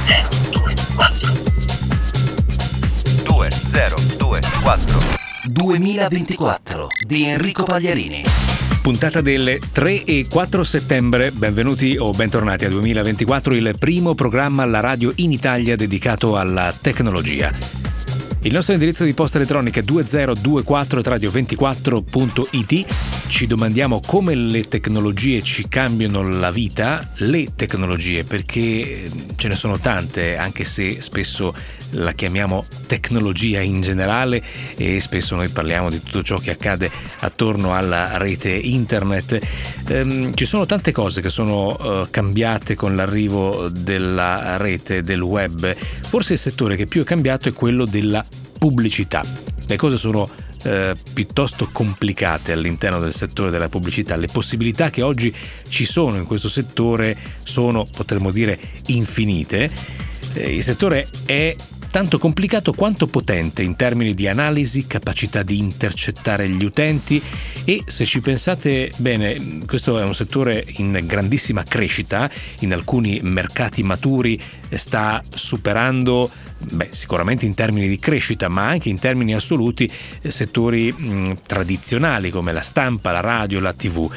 2024 2024 di Enrico Pagliarini. Puntata del 3 e 4 settembre, benvenuti o bentornati a 2024, il primo programma alla radio in Italia dedicato alla tecnologia. Il nostro indirizzo di posta elettronica è 2024radio24.it. Ci domandiamo come le tecnologie ci cambiano la vita, le tecnologie, perché ce ne sono tante, anche se spesso la chiamiamo tecnologia in generale e spesso noi parliamo di tutto ciò che accade attorno alla rete internet. Ci sono tante cose che sono cambiate con l'arrivo della rete, del web. Forse il settore che più è cambiato è quello della pubblicità. Le cose sono piuttosto complicate all'interno del settore della pubblicità. Le possibilità che oggi ci sono in questo settore sono, potremmo dire, infinite. Il settore è tanto complicato quanto potente in termini di analisi, capacità di intercettare gli utenti e, se ci pensate bene, questo è un settore in grandissima crescita. In alcuni mercati maturi sta superando, sicuramente in termini di crescita, ma anche in termini assoluti, settori tradizionali come la stampa, la radio, la TV.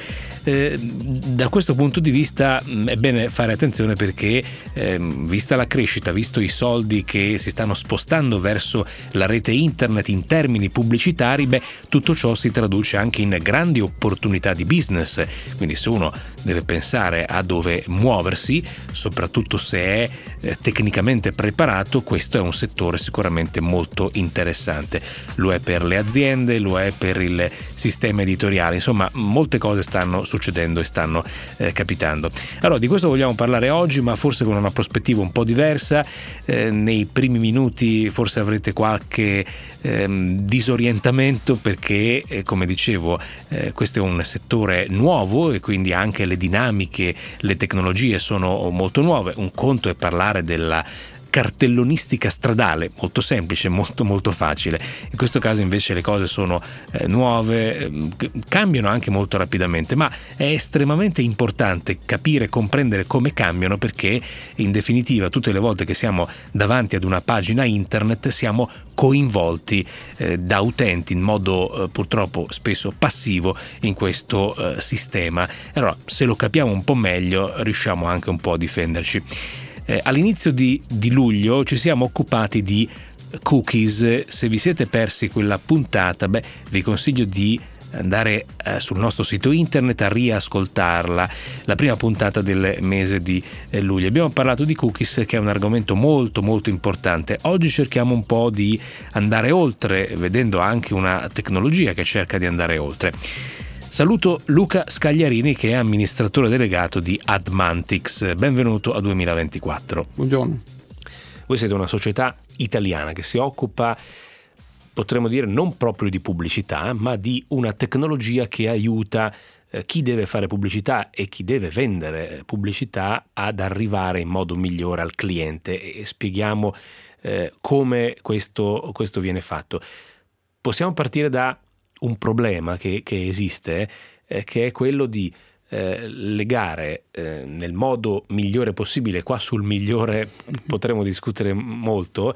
Da questo punto di vista è bene fare attenzione perché vista la crescita, visto i soldi che si stanno spostando verso la rete internet in termini pubblicitari, tutto ciò si traduce anche in grandi opportunità di business. Quindi se uno deve pensare a dove muoversi, soprattutto se è tecnicamente preparato, questo è un settore sicuramente molto interessante. Lo è per le aziende, lo è per il sistema editoriale, insomma molte cose stanno succedendo e stanno capitando. Allora, di questo vogliamo parlare oggi, ma forse con una prospettiva un po' diversa. Nei primi minuti forse avrete qualche disorientamento perché, come dicevo, questo è un settore nuovo e quindi anche le dinamiche, le tecnologie sono molto nuove. Un conto è parlare della cartellonistica stradale, molto semplice, molto molto facile. In questo caso invece le cose sono nuove, cambiano anche molto rapidamente, ma è estremamente importante capire e comprendere come cambiano, perché in definitiva tutte le volte che siamo davanti ad una pagina internet siamo coinvolti da utenti in modo purtroppo spesso passivo in questo sistema. Allora, se lo capiamo un po' meglio, riusciamo anche un po' a difenderci. All'inizio di luglio ci siamo occupati di cookies. Se vi siete persi quella puntata, vi consiglio di andare sul nostro sito internet a riascoltarla, la prima puntata del mese di luglio. Abbiamo parlato di cookies, che è un argomento molto molto importante. Oggi cerchiamo un po' di andare oltre, vedendo anche una tecnologia che cerca di andare oltre. Saluto Luca Scagliarini, che è amministratore delegato di Admantix. Benvenuto a 2024. Buongiorno. Voi siete una società italiana che si occupa, potremmo dire, non proprio di pubblicità, ma di una tecnologia che aiuta chi deve fare pubblicità e chi deve vendere pubblicità ad arrivare in modo migliore al cliente, e spieghiamo come questo viene fatto. Possiamo partire da un problema che esiste, che è quello di legare nel modo migliore possibile, qua sul migliore potremo discutere molto,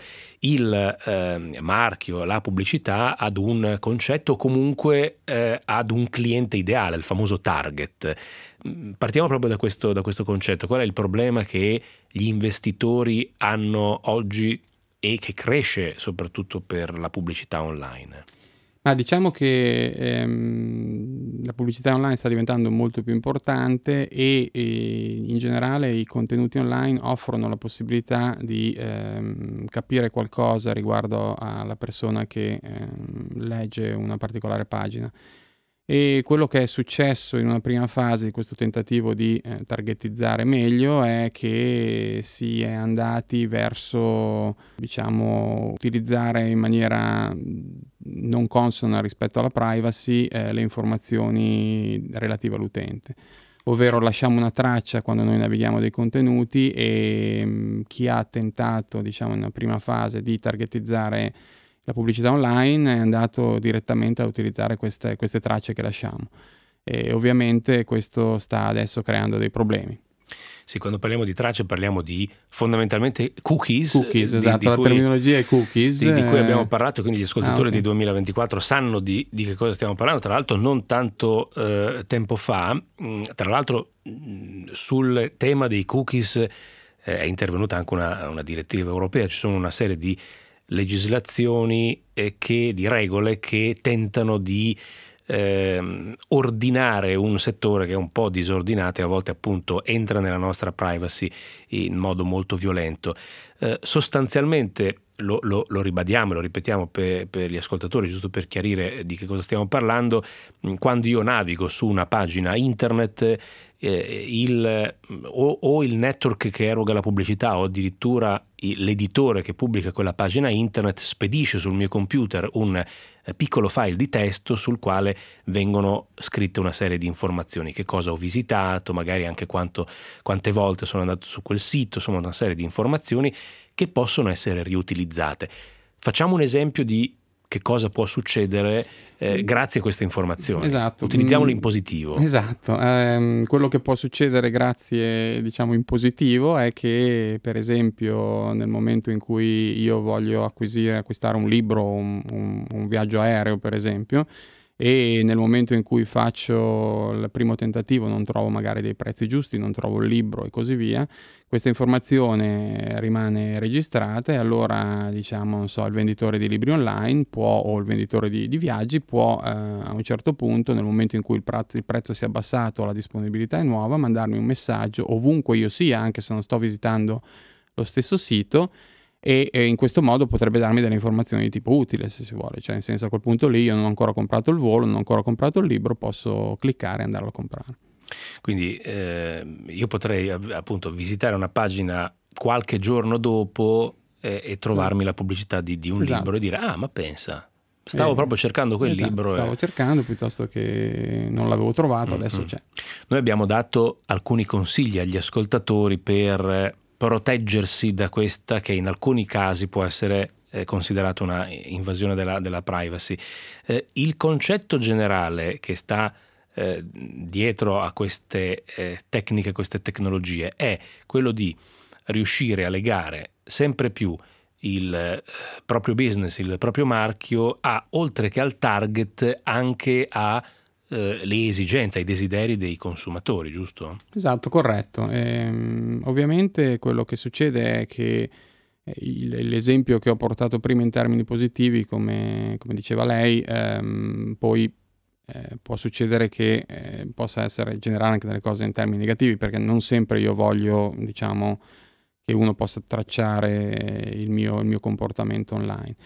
il marchio, la pubblicità ad un concetto, comunque ad un cliente ideale, il famoso target. Partiamo proprio da questo concetto. Qual è il problema che gli investitori hanno oggi e che cresce soprattutto per la pubblicità online? Ma diciamo che la pubblicità online sta diventando molto più importante e in generale i contenuti online offrono la possibilità di capire qualcosa riguardo alla persona che legge una particolare pagina. E quello che è successo in una prima fase di questo tentativo di targetizzare meglio è che si è andati verso, utilizzare in maniera non consona rispetto alla privacy le informazioni relative all'utente. Ovvero lasciamo una traccia quando noi navighiamo dei contenuti e chi ha tentato, in una prima fase di targetizzare la pubblicità online è andato direttamente a utilizzare queste tracce che lasciamo, e ovviamente questo sta adesso creando dei problemi. Sì, quando parliamo di tracce parliamo di fondamentalmente cookies. Cookies, esatto, la terminologia è cookies. Di cui abbiamo parlato, quindi gli ascoltatori di 2024 sanno di che cosa stiamo parlando, tra l'altro non tanto tempo fa. Tra l'altro sul tema dei cookies è intervenuta anche una direttiva europea, ci sono una serie di legislazioni di regole che tentano di ordinare un settore che è un po' disordinato e a volte appunto entra nella nostra privacy in modo molto violento. Sostanzialmente lo ribadiamo e lo ripetiamo per gli ascoltatori, giusto per chiarire di che cosa stiamo parlando. Quando io navigo su una pagina internet, il network che eroga la pubblicità o addirittura l'editore che pubblica quella pagina internet spedisce sul mio computer un piccolo file di testo sul quale vengono scritte una serie di informazioni, che cosa ho visitato, magari anche quante volte sono andato su quel sito, insomma una serie di informazioni che possono essere riutilizzate. Facciamo un esempio di che cosa può succedere grazie a queste informazioni. Esatto. Utilizziamolo in positivo. Esatto. Quello che può succedere grazie, diciamo, in positivo è che, per esempio, nel momento in cui io voglio acquistare un libro, un viaggio aereo, per esempio, e nel momento in cui faccio il primo tentativo non trovo magari dei prezzi giusti, non trovo il libro e così via, questa informazione rimane registrata e allora, diciamo, non so, il venditore di libri online o il venditore di viaggi può a un certo punto, nel momento in cui il prezzo si è abbassato, la disponibilità è nuova, mandarmi un messaggio ovunque io sia, anche se non sto visitando lo stesso sito, e in questo modo potrebbe darmi delle informazioni di tipo utile, se si vuole, cioè nel senso, a quel punto lì io non ho ancora comprato il volo, non ho ancora comprato il libro, posso cliccare e andarlo a comprare. Quindi io potrei appunto visitare una pagina qualche giorno dopo e trovarmi la pubblicità di un libro e dire ma pensa, stavo proprio cercando quel libro. Stavo cercando piuttosto che non l'avevo trovato, adesso c'è. Noi abbiamo dato alcuni consigli agli ascoltatori per proteggersi da questa che in alcuni casi può essere considerata una invasione della privacy. Il concetto generale che sta dietro a queste tecniche, queste tecnologie, è quello di riuscire a legare sempre più il proprio business, il proprio marchio, oltre che al target, anche a le esigenze, ai desideri dei consumatori, giusto? Esatto, corretto. Ovviamente quello che succede è che l'esempio che ho portato prima in termini positivi, come diceva lei, poi può succedere che possa generare anche delle cose in termini negativi, perché non sempre io voglio, diciamo, che uno possa tracciare il mio comportamento online.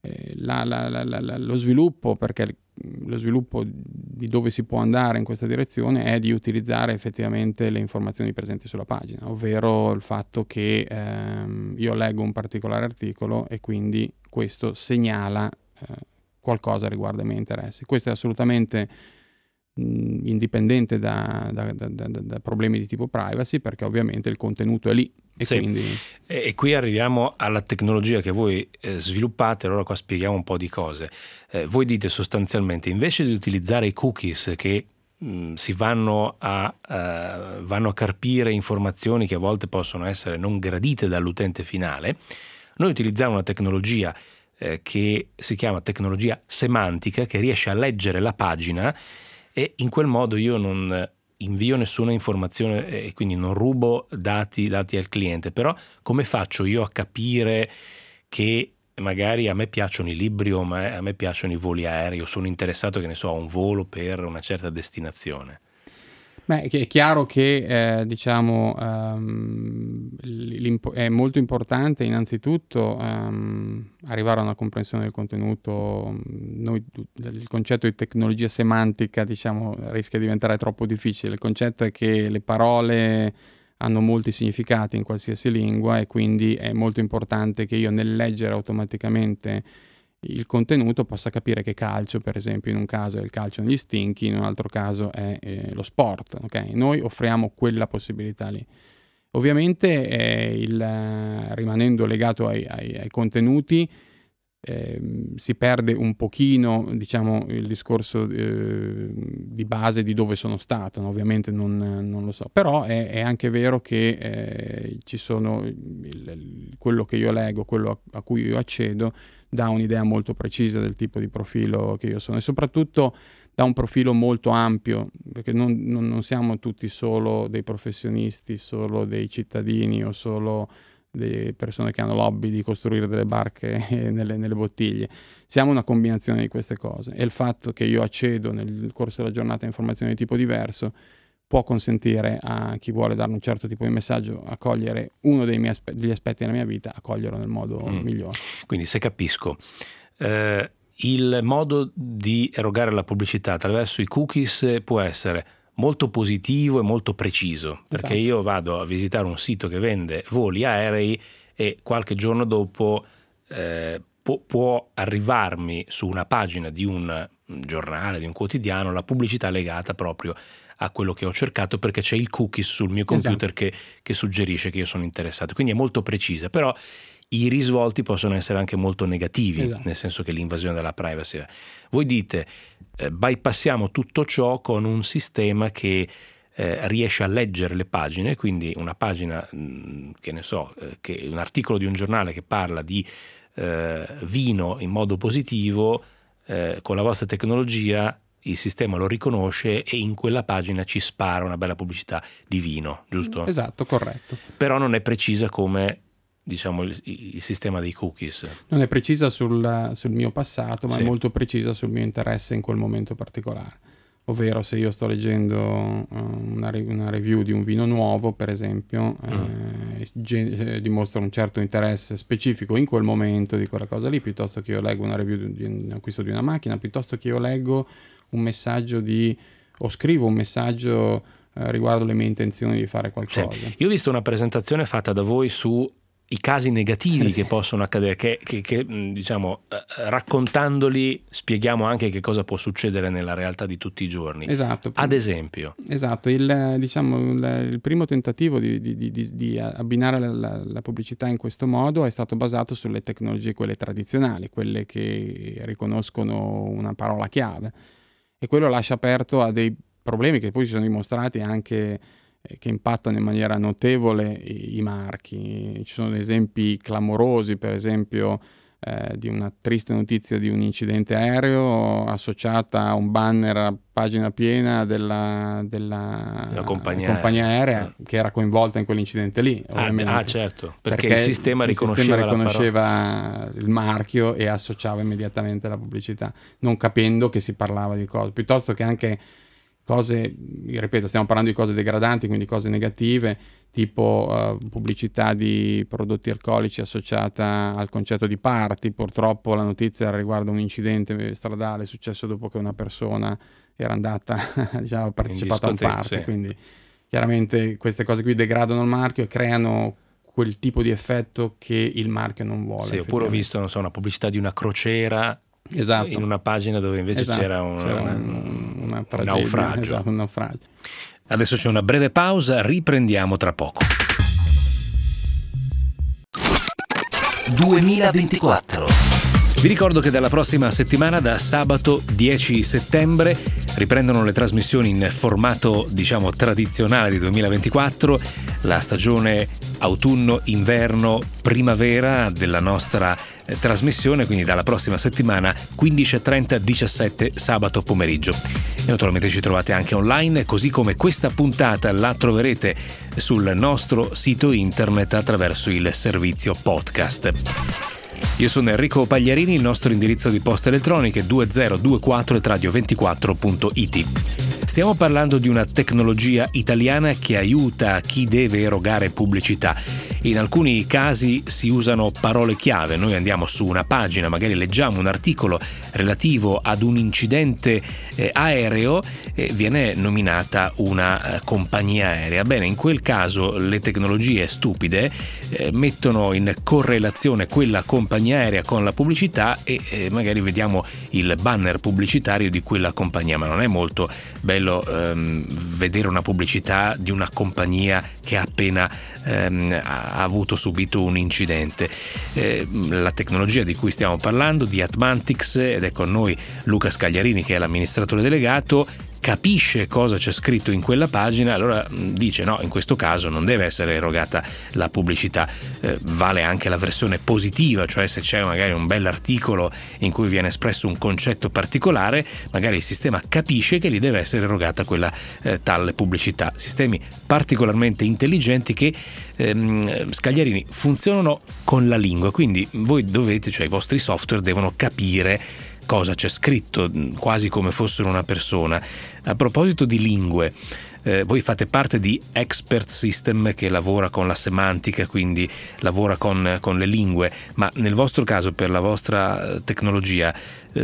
Lo sviluppo, perché lo sviluppo di dove si può andare in questa direzione è di utilizzare effettivamente le informazioni presenti sulla pagina, ovvero il fatto che io leggo un particolare articolo e quindi questo segnala qualcosa riguardo ai miei interessi. Questo è assolutamente indipendente da problemi di tipo privacy, perché ovviamente il contenuto è lì. E qui arriviamo alla tecnologia che voi sviluppate. Allora qua spieghiamo un po' di cose. Voi dite sostanzialmente, invece di utilizzare i cookies che si vanno a carpire informazioni che a volte possono essere non gradite dall'utente finale, noi utilizziamo una tecnologia che si chiama tecnologia semantica, che riesce a leggere la pagina e in quel modo io non invio nessuna informazione e quindi non rubo dati al cliente. Però come faccio io a capire che magari a me piacciono i libri o a me piacciono i voli aerei o sono interessato, che ne so, a un volo per una certa destinazione? Beh, è chiaro che diciamo è molto importante innanzitutto arrivare a una comprensione del contenuto. Il concetto di tecnologia semantica, diciamo, rischia di diventare troppo difficile. Il concetto è che le parole hanno molti significati in qualsiasi lingua e quindi è molto importante che io, nel leggere automaticamente il contenuto, possa capire che calcio, per esempio, in un caso è il calcio negli stinchi, in un altro caso è lo sport. Okay? Noi offriamo quella possibilità lì. Ovviamente rimanendo legato ai contenuti, si perde un pochino, diciamo, il discorso di base di dove sono stato, no? Ovviamente non lo so, però è anche vero che ci sono quello che io leggo, quello a cui io accedo, dà un'idea molto precisa del tipo di profilo che io sono, e soprattutto dà un profilo molto ampio, perché non siamo tutti solo dei professionisti, solo dei cittadini o solo delle persone che hanno l'hobby di costruire delle barche nelle bottiglie. Siamo una combinazione di queste cose, e il fatto che io accedo nel corso della giornata a informazioni di tipo diverso può consentire a chi vuole dare un certo tipo di messaggio a cogliere uno degli aspetti della mia vita, a coglierlo nel modo migliore. Quindi, se capisco, il modo di erogare la pubblicità attraverso i cookies può essere molto positivo e molto preciso, perché io vado a visitare un sito che vende voli aerei e qualche giorno dopo può arrivarmi su una pagina di un giornale, di un quotidiano, la pubblicità legata proprio a quello che ho cercato, perché c'è il cookies sul mio computer che suggerisce che io sono interessato. Quindi è molto precisa, però i risvolti possono essere anche molto negativi, nel senso che l'invasione della privacy. Voi dite bypassiamo tutto ciò con un sistema che riesce a leggere le pagine, quindi una pagina, che ne so, che un articolo di un giornale che parla di vino in modo positivo, con la vostra tecnologia il sistema lo riconosce e in quella pagina ci spara una bella pubblicità di vino, giusto? Esatto, corretto. Però non è precisa come, diciamo, il sistema dei cookies. Non è precisa sul mio passato, ma è molto precisa sul mio interesse in quel momento particolare. Ovvero, se io sto leggendo una review di un vino nuovo, per esempio, dimostra un certo interesse specifico in quel momento di quella cosa lì, piuttosto che io leggo una review di un acquisto di una macchina, piuttosto che io leggo un messaggio o scrivo un messaggio riguardo le mie intenzioni di fare qualcosa. Io ho visto una presentazione fatta da voi su i casi negativi che possono accadere, che diciamo, raccontandoli spieghiamo anche che cosa può succedere nella realtà di tutti i giorni. Esatto. Ad esempio. Esatto, il primo tentativo di abbinare la pubblicità in questo modo è stato basato sulle tecnologie, quelle tradizionali, quelle che riconoscono una parola chiave, e quello lascia aperto a dei problemi che poi si sono dimostrati anche che impattano in maniera notevole i marchi. Ci sono esempi clamorosi, per esempio di una triste notizia di un incidente aereo associata a un banner a pagina piena della compagnia aerea che era coinvolta in quell'incidente lì. Certo, perché il sistema riconosceva il marchio e associava immediatamente la pubblicità, non capendo che si parlava di cose, piuttosto che anche cose, ripeto, stiamo parlando di cose degradanti, quindi cose negative, tipo pubblicità di prodotti alcolici associata al concetto di party. Purtroppo la notizia riguarda un incidente stradale successo dopo che una persona era andata, diciamo, ha partecipato a un party, quindi chiaramente queste cose qui degradano il marchio e creano quel tipo di effetto che il marchio non vuole. Oppure ho visto, non so, una pubblicità di una crociera in una pagina dove invece c'era un naufragio. Un naufragio. Adesso c'è una breve pausa, riprendiamo tra poco. 2024. Vi ricordo che dalla prossima settimana, da sabato 10 settembre, riprendono le trasmissioni in formato, diciamo, tradizionale di 2024, la stagione autunno, inverno, primavera della nostra trasmissione, quindi dalla prossima settimana 15:30, 17 sabato pomeriggio. E naturalmente ci trovate anche online, così come questa puntata la troverete sul nostro sito internet attraverso il servizio podcast. Io sono Enrico Pagliarini, il nostro indirizzo di posta elettronica è 2024@radio24.it. Stiamo parlando di una tecnologia italiana che aiuta chi deve erogare pubblicità. In alcuni casi si usano parole chiave. Noi andiamo su una pagina, magari leggiamo un articolo relativo ad un incidente aereo e viene nominata una compagnia aerea. Bene, in quel caso le tecnologie stupide mettono in correlazione quella compagnia aerea con la pubblicità e magari vediamo il banner pubblicitario di quella compagnia, ma non è molto bello vedere una pubblicità di una compagnia che ha appena ha subito un incidente. La tecnologia di cui stiamo parlando, di Admantix, ed è con noi Luca Scagliarini, che è l'amministratore delegato, capisce cosa c'è scritto in quella pagina, allora dice no, in questo caso non deve essere erogata la pubblicità. Vale anche la versione positiva, cioè se c'è magari un bell'articolo in cui viene espresso un concetto particolare, magari il sistema capisce che gli deve essere erogata quella tale pubblicità. Sistemi particolarmente intelligenti che Scagliarini funzionano con la lingua, quindi voi dovete, cioè i vostri software devono capire cosa c'è scritto, quasi come fossero una persona. A proposito di lingue, voi fate parte di Expert System, che lavora con la semantica, quindi lavora con le lingue, ma nel vostro caso, per la vostra tecnologia,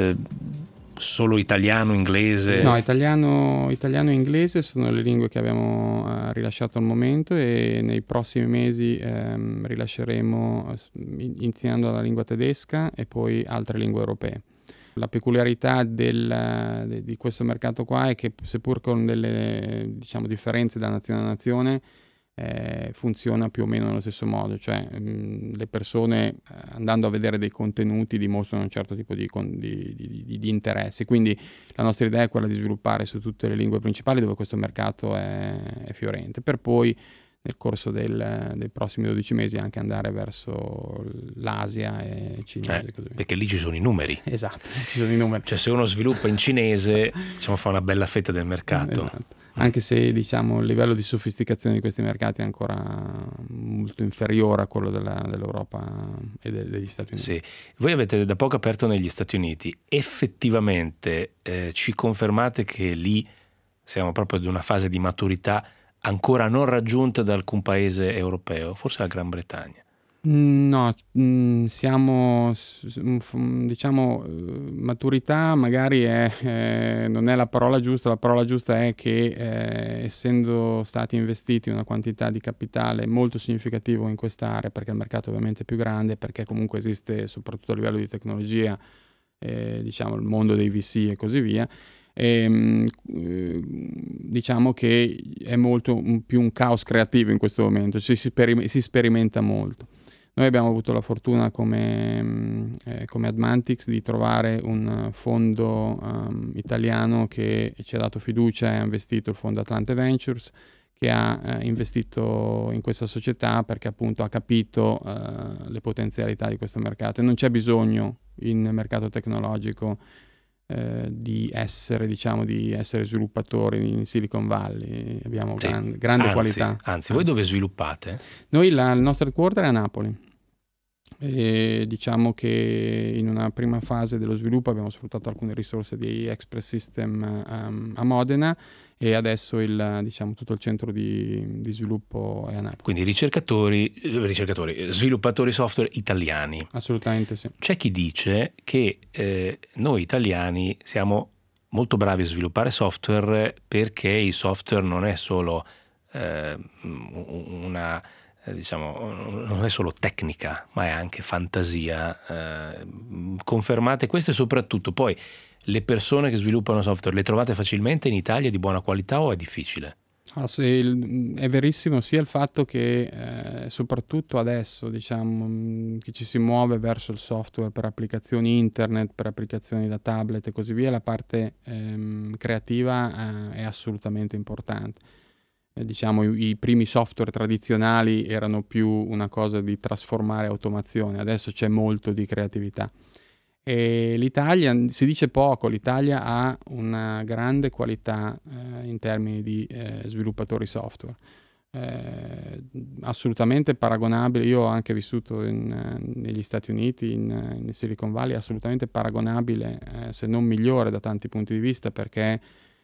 solo italiano, inglese? No, italiano e inglese sono le lingue che abbiamo rilasciato al momento, e nei prossimi mesi rilasceremo, iniziando dalla lingua tedesca e poi altre lingue europee. La peculiarità di questo mercato qua è che, seppur con delle differenze da nazione a nazione, funziona più o meno nello stesso modo, cioè le persone andando a vedere dei contenuti dimostrano un certo tipo di interessi, quindi la nostra idea è quella di sviluppare su tutte le lingue principali dove questo mercato è fiorente, per poi nel corso dei prossimi 12 mesi anche andare verso l'Asia e cinese. Così. Perché lì ci sono i numeri. Esatto, ci sono i numeri. Cioè se uno sviluppa in cinese, fa una bella fetta del mercato. Esatto. Anche se il livello di sofisticazione di questi mercati è ancora molto inferiore a quello dell'Europa e degli Stati Uniti. Sì. Voi avete da poco aperto negli Stati Uniti. Effettivamente ci confermate che lì siamo proprio ad una fase di maturità ancora non raggiunta da alcun paese europeo, forse la Gran Bretagna? No, siamo, maturità magari non è la parola giusta è che essendo stati investiti una quantità di capitale molto significativo in quest'area, perché il mercato ovviamente è più grande, perché comunque esiste soprattutto a livello di tecnologia, il mondo dei VC e così via, diciamo che è molto più un caos creativo in questo momento, cioè si sperimenta molto. Noi abbiamo avuto la fortuna come Admantix di trovare un fondo italiano che ci ha dato fiducia e ha investito, il fondo Atlante Ventures, che ha investito in questa società perché appunto ha capito le potenzialità di questo mercato, e non c'è bisogno in mercato tecnologico di essere sviluppatori in Silicon Valley. Abbiamo grande qualità. Anzi, voi dove sviluppate? Noi il nostro headquarter è a Napoli. E diciamo che in una prima fase dello sviluppo abbiamo sfruttato alcune risorse di Express System a Modena, e adesso tutto il centro di sviluppo è a Napoli. Quindi sviluppatori software italiani. Assolutamente sì. C'è chi dice che noi italiani siamo molto bravi a sviluppare software perché il software non è solo non è solo tecnica, ma è anche fantasia. Confermate questo, e soprattutto poi le persone che sviluppano software le trovate facilmente in Italia, di buona qualità, o è difficile? È verissimo sia il fatto che soprattutto adesso che ci si muove verso il software per applicazioni internet, per applicazioni da tablet e così via, la parte creativa è assolutamente importante. I primi software tradizionali erano più una cosa di trasformare automazione, adesso c'è molto di creatività. E l'Italia, si dice poco, l'Italia ha una grande qualità in termini di sviluppatori software, assolutamente paragonabile. Io ho anche vissuto negli Stati Uniti, in Silicon Valley, assolutamente paragonabile, se non migliore da tanti punti di vista, perché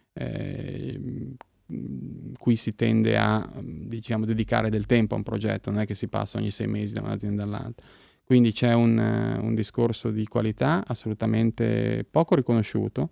qui si tende a dedicare del tempo a un progetto, non è che si passa ogni 6 mesi da un'azienda all'altra. Quindi c'è un discorso di qualità assolutamente poco riconosciuto,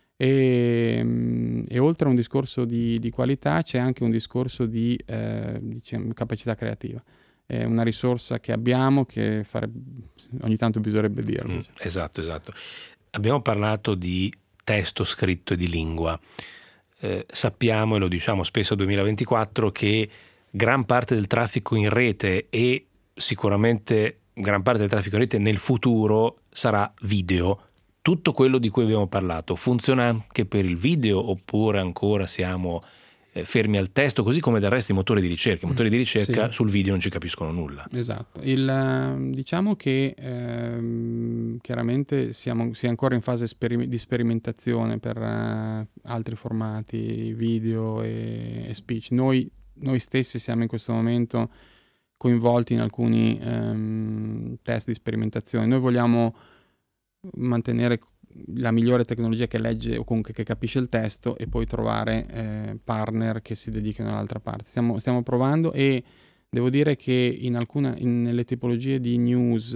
e oltre a un discorso di qualità c'è anche un discorso di capacità creativa. È una risorsa che abbiamo, che ogni tanto bisognerebbe dirlo. Esatto. Abbiamo parlato di testo scritto e di lingua. Sappiamo, e lo diciamo spesso 2024, che gran parte del traffico in rete e sicuramente gran parte del traffico in rete nel futuro sarà video. Tutto quello di cui abbiamo parlato funziona anche per il video oppure ancora siamo fermi al testo, così come del resto i motori di ricerca. I motori di ricerca sul video non ci capiscono nulla. Esatto. Diciamo che chiaramente si è ancora in fase di sperimentazione per altri formati video e speech. Noi stessi siamo in questo momento coinvolti in alcuni test di sperimentazione. Noi vogliamo mantenere la migliore tecnologia che legge o comunque che capisce il testo e poi trovare partner che si dedichino all'altra parte. Stiamo provando e devo dire che nelle tipologie di news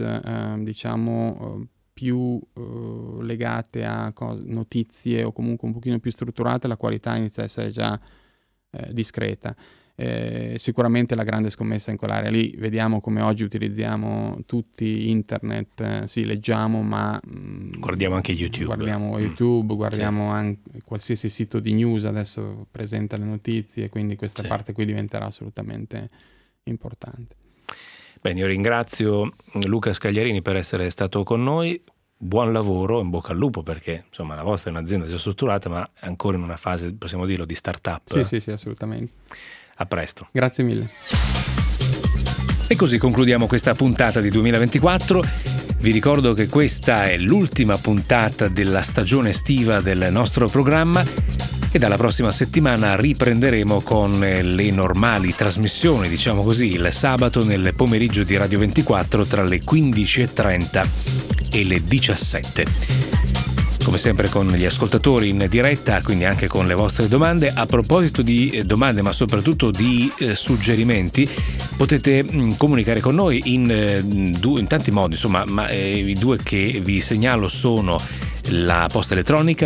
più legate a notizie o comunque un pochino più strutturate, la qualità inizia a essere già discreta. Sicuramente la grande scommessa in quell'area lì, vediamo come oggi utilizziamo tutti internet, sì, leggiamo, ma guardiamo anche YouTube. Guardiamo anche qualsiasi sito di news adesso presenta le notizie, quindi questa parte qui diventerà assolutamente importante. Bene, io ringrazio Luca Scagliarini per essere stato con noi. Buon lavoro, in bocca al lupo, perché insomma la vostra è un'azienda già strutturata, ma è ancora in una fase, possiamo dirlo, di start-up. Sì, assolutamente. A presto. Grazie mille. E così concludiamo questa puntata di 2024. Vi ricordo che questa è l'ultima puntata della stagione estiva del nostro programma e dalla prossima settimana riprenderemo con le normali trasmissioni, diciamo così, il sabato nel pomeriggio di Radio 24 tra le 15:30 e le 17. Come sempre con gli ascoltatori in diretta, quindi anche con le vostre domande. A proposito di domande, ma soprattutto di suggerimenti, potete comunicare con noi in tanti modi, insomma, ma i due che vi segnalo sono la posta elettronica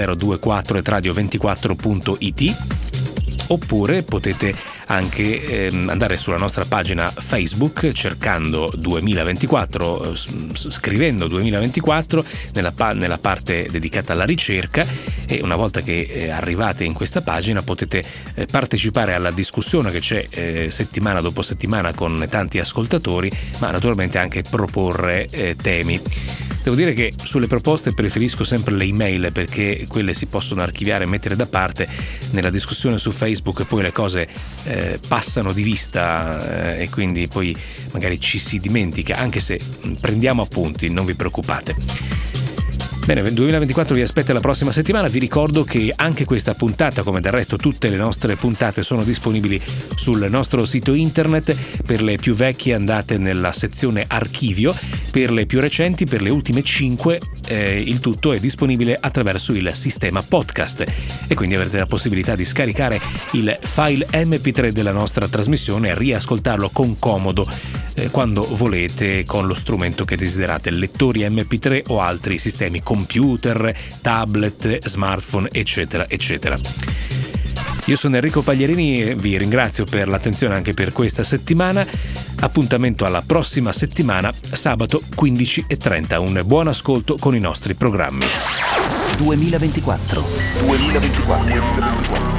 2024@radio24.it, oppure potete anche andare sulla nostra pagina Facebook cercando 2024, scrivendo 2024 nella parte dedicata alla ricerca, e una volta che arrivate in questa pagina potete partecipare alla discussione che c'è settimana dopo settimana con tanti ascoltatori, ma naturalmente anche proporre temi. Devo dire che sulle proposte preferisco sempre le email, perché quelle si possono archiviare e mettere da parte. Nella discussione su Facebook poi le cose passano di vista e quindi poi magari ci si dimentica, anche se prendiamo appunti, non vi preoccupate. Bene, 2024 vi aspetta la prossima settimana. Vi ricordo che anche questa puntata, come del resto tutte le nostre puntate, sono disponibili sul nostro sito internet. Per le più vecchie andate nella sezione archivio, per le più recenti, per le ultime 5, il tutto è disponibile attraverso il sistema podcast e quindi avrete la possibilità di scaricare il file MP3 della nostra trasmissione e riascoltarlo con comodo quando volete con lo strumento che desiderate, lettori MP3 o altri sistemi, computer, tablet, smartphone, eccetera, eccetera. Io sono Enrico Pagliarini e vi ringrazio per l'attenzione anche per questa settimana. Appuntamento alla prossima settimana, sabato 15:30. Un buon ascolto con i nostri programmi. 2024.